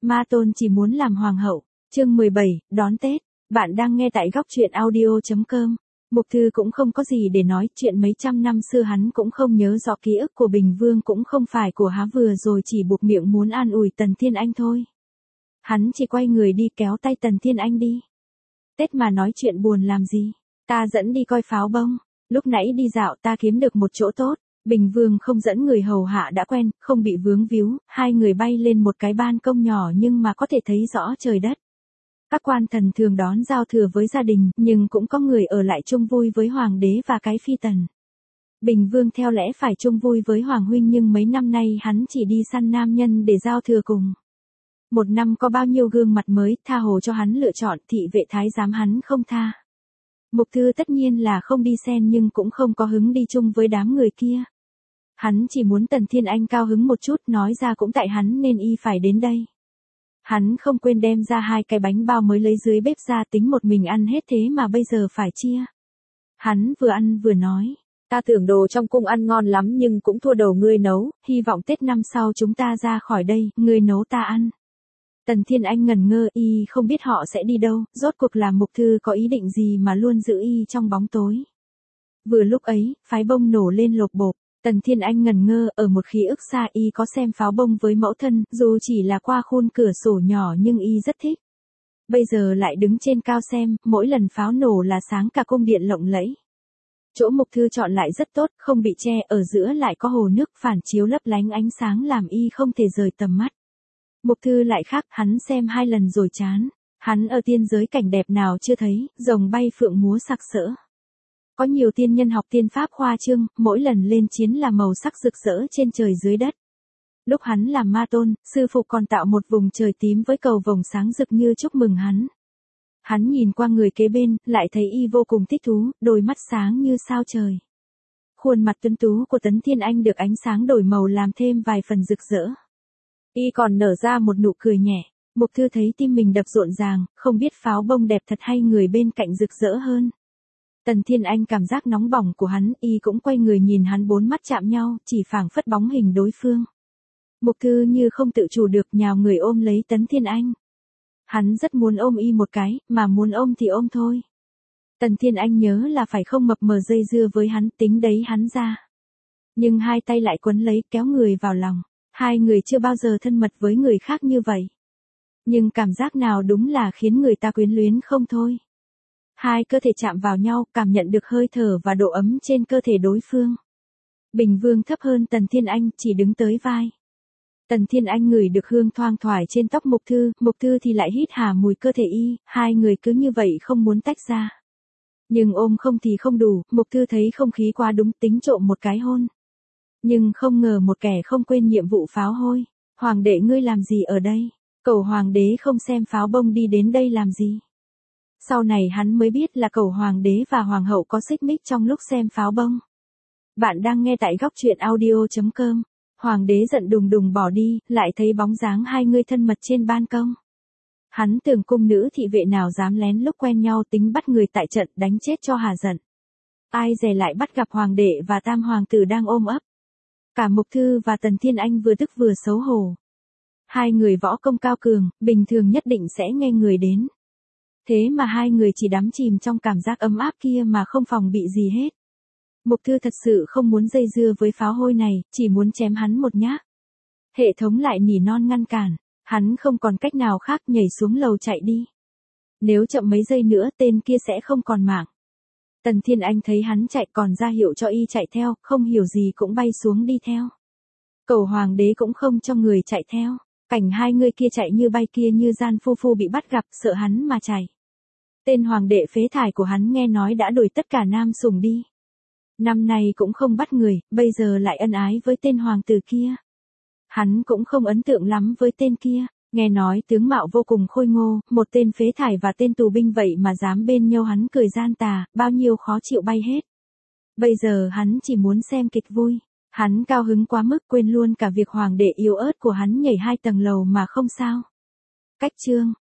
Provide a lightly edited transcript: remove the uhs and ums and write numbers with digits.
Ma Tôn chỉ muốn làm hoàng hậu. Chương 17, đón Tết. Bạn đang nghe tại góc truyện audio.com. Mục Thư cũng không có gì để nói, chuyện mấy trăm năm xưa hắn cũng không nhớ rõ, ký ức của Bình Vương cũng không phải của há, vừa rồi chỉ buộc miệng muốn an ủi Tần Thiên Anh thôi. Hắn chỉ quay người đi kéo tay Tần Thiên Anh đi. Tết mà nói chuyện buồn làm gì? Ta dẫn đi coi pháo bông. Lúc nãy đi dạo ta kiếm được một chỗ tốt. Bình Vương không dẫn người hầu hạ đã quen, không bị vướng víu, hai người bay lên một cái ban công nhỏ nhưng mà có thể thấy rõ trời đất. Các quan thần thường đón giao thừa với gia đình, nhưng cũng có người ở lại chung vui với hoàng đế và cái phi tần. Bình Vương theo lẽ phải chung vui với hoàng huynh, nhưng mấy năm nay hắn chỉ đi săn nam nhân để giao thừa cùng. Một năm có bao nhiêu gương mặt mới, tha hồ cho hắn lựa chọn, thị vệ thái giám hắn không tha. Mục Thư tất nhiên là không đi xen, nhưng cũng không có hứng đi chung với đám người kia. Hắn chỉ muốn Tần Thiên Anh cao hứng một chút, nói ra cũng tại hắn nên y phải đến đây. Hắn không quên đem ra 2 cái bánh bao mới lấy dưới bếp ra, tính một mình ăn hết thế mà bây giờ phải chia. Hắn vừa ăn vừa nói, ta tưởng đồ trong cung ăn ngon lắm nhưng cũng thua đầu ngươi nấu, hy vọng Tết năm sau chúng ta ra khỏi đây, ngươi nấu ta ăn. Tần Thiên Anh ngẩn ngơ, y không biết họ sẽ đi đâu, rốt cuộc là Mục Thư có ý định gì mà luôn giữ y trong bóng tối. Vừa lúc ấy, pháo bông nổ lên lộp bộp. Tần Thiên Anh ngẩn ngơ, ở một ký ức xa y có xem pháo bông với mẫu thân, dù chỉ là qua khuôn cửa sổ nhỏ nhưng y rất thích. Bây giờ lại đứng trên cao xem, mỗi lần pháo nổ là sáng cả cung điện lộng lẫy. Chỗ Mục Thư chọn lại rất tốt, không bị che, ở giữa lại có hồ nước phản chiếu lấp lánh ánh sáng làm y không thể rời tầm mắt. Mục Thư lại khác, hắn xem 2 lần rồi chán. Hắn ở tiên giới cảnh đẹp nào chưa thấy, rồng bay phượng múa sặc sỡ. Có nhiều tiên nhân học tiên pháp khoa trương, mỗi lần lên chiến là màu sắc rực rỡ trên trời dưới đất. Lúc hắn làm Ma Tôn, sư phụ còn tạo một vùng trời tím với cầu vồng sáng rực như chúc mừng hắn. Hắn nhìn qua người kế bên, lại thấy y vô cùng thích thú, đôi mắt sáng như sao trời. Khuôn mặt tuấn tú của Tấn Thiên Anh được ánh sáng đổi màu làm thêm vài phần rực rỡ. Y còn nở ra một nụ cười nhẹ. Mục Thư thấy tim mình đập rộn ràng, không biết pháo bông đẹp thật hay người bên cạnh rực rỡ hơn. Tần Thiên Anh cảm giác nóng bỏng của hắn, y cũng quay người nhìn hắn, 4 mắt chạm nhau, chỉ phảng phất bóng hình đối phương. Mục Thư như không tự chủ được nhào người ôm lấy Tấn Thiên Anh. Hắn rất muốn ôm y một cái, mà muốn ôm thì ôm thôi. Tần Thiên Anh nhớ là phải không mập mờ dây dưa với hắn, tính đấy hắn ra. Nhưng 2 tay lại quấn lấy, kéo người vào lòng. Hai người chưa bao giờ thân mật với người khác như vậy. Nhưng cảm giác nào đúng là khiến người ta quyến luyến không thôi. 2 cơ thể chạm vào nhau, cảm nhận được hơi thở và độ ấm trên cơ thể đối phương. Bình Vương thấp hơn Tần Thiên Anh, chỉ đứng tới vai. Tần Thiên Anh ngửi được hương thoang thoải trên tóc Mục Thư thì lại hít hà mùi cơ thể y, 2 người cứ như vậy không muốn tách ra. Nhưng ôm không thì không đủ, Mục Thư thấy không khí quá đúng, tính trộm một cái hôn. Nhưng không ngờ một kẻ không quên nhiệm vụ pháo hôi. Hoàng đệ ngươi làm gì ở đây? Cẩu hoàng đế không xem pháo bông đi đến đây làm gì? Sau này hắn mới biết là cẩu hoàng đế và hoàng hậu có xích mích trong lúc xem pháo bông. Bạn đang nghe tại góc truyện audio.com. Hoàng đế giận đùng đùng bỏ đi, lại thấy bóng dáng 2 người thân mật trên ban công. Hắn tưởng cung nữ thị vệ nào dám lén lúc quen nhau, tính bắt người tại trận, đánh chết cho hà giận. Ai dè lại bắt gặp hoàng đệ và tam hoàng tử đang ôm ấp. Cả Mục Thư và Tần Thiên Anh vừa tức vừa xấu hổ. 2 người võ công cao cường, bình thường nhất định sẽ nghe người đến. Thế mà 2 người chỉ đắm chìm trong cảm giác ấm áp kia mà không phòng bị gì hết. Mục Thư thật sự không muốn dây dưa với pháo hôi này, chỉ muốn chém hắn một nhát. Hệ thống lại nỉ non ngăn cản, hắn không còn cách nào khác, nhảy xuống lầu chạy đi. Nếu chậm mấy giây nữa tên kia sẽ không còn mạng. Tần Thiên Anh thấy hắn chạy còn ra hiệu cho y chạy theo, không hiểu gì cũng bay xuống đi theo. Cẩu hoàng đế cũng không cho người chạy theo. Cảnh 2 người kia chạy như bay kia như gian phu phu bị bắt gặp, sợ hắn mà chạy. Tên hoàng đệ phế thải của hắn nghe nói đã đuổi tất cả nam sủng đi. Năm nay cũng không bắt người, bây giờ lại ân ái với tên hoàng tử kia. Hắn cũng không ấn tượng lắm với tên kia, nghe nói tướng mạo vô cùng khôi ngô, một tên phế thải và tên tù binh vậy mà dám bên nhau hắn cười gian tà, bao nhiêu khó chịu bay hết. Bây giờ hắn chỉ muốn xem kịch vui. Hắn cao hứng quá mức quên luôn cả việc hoàng đệ yếu ớt của hắn nhảy 2 tầng lầu mà không sao. Cách chương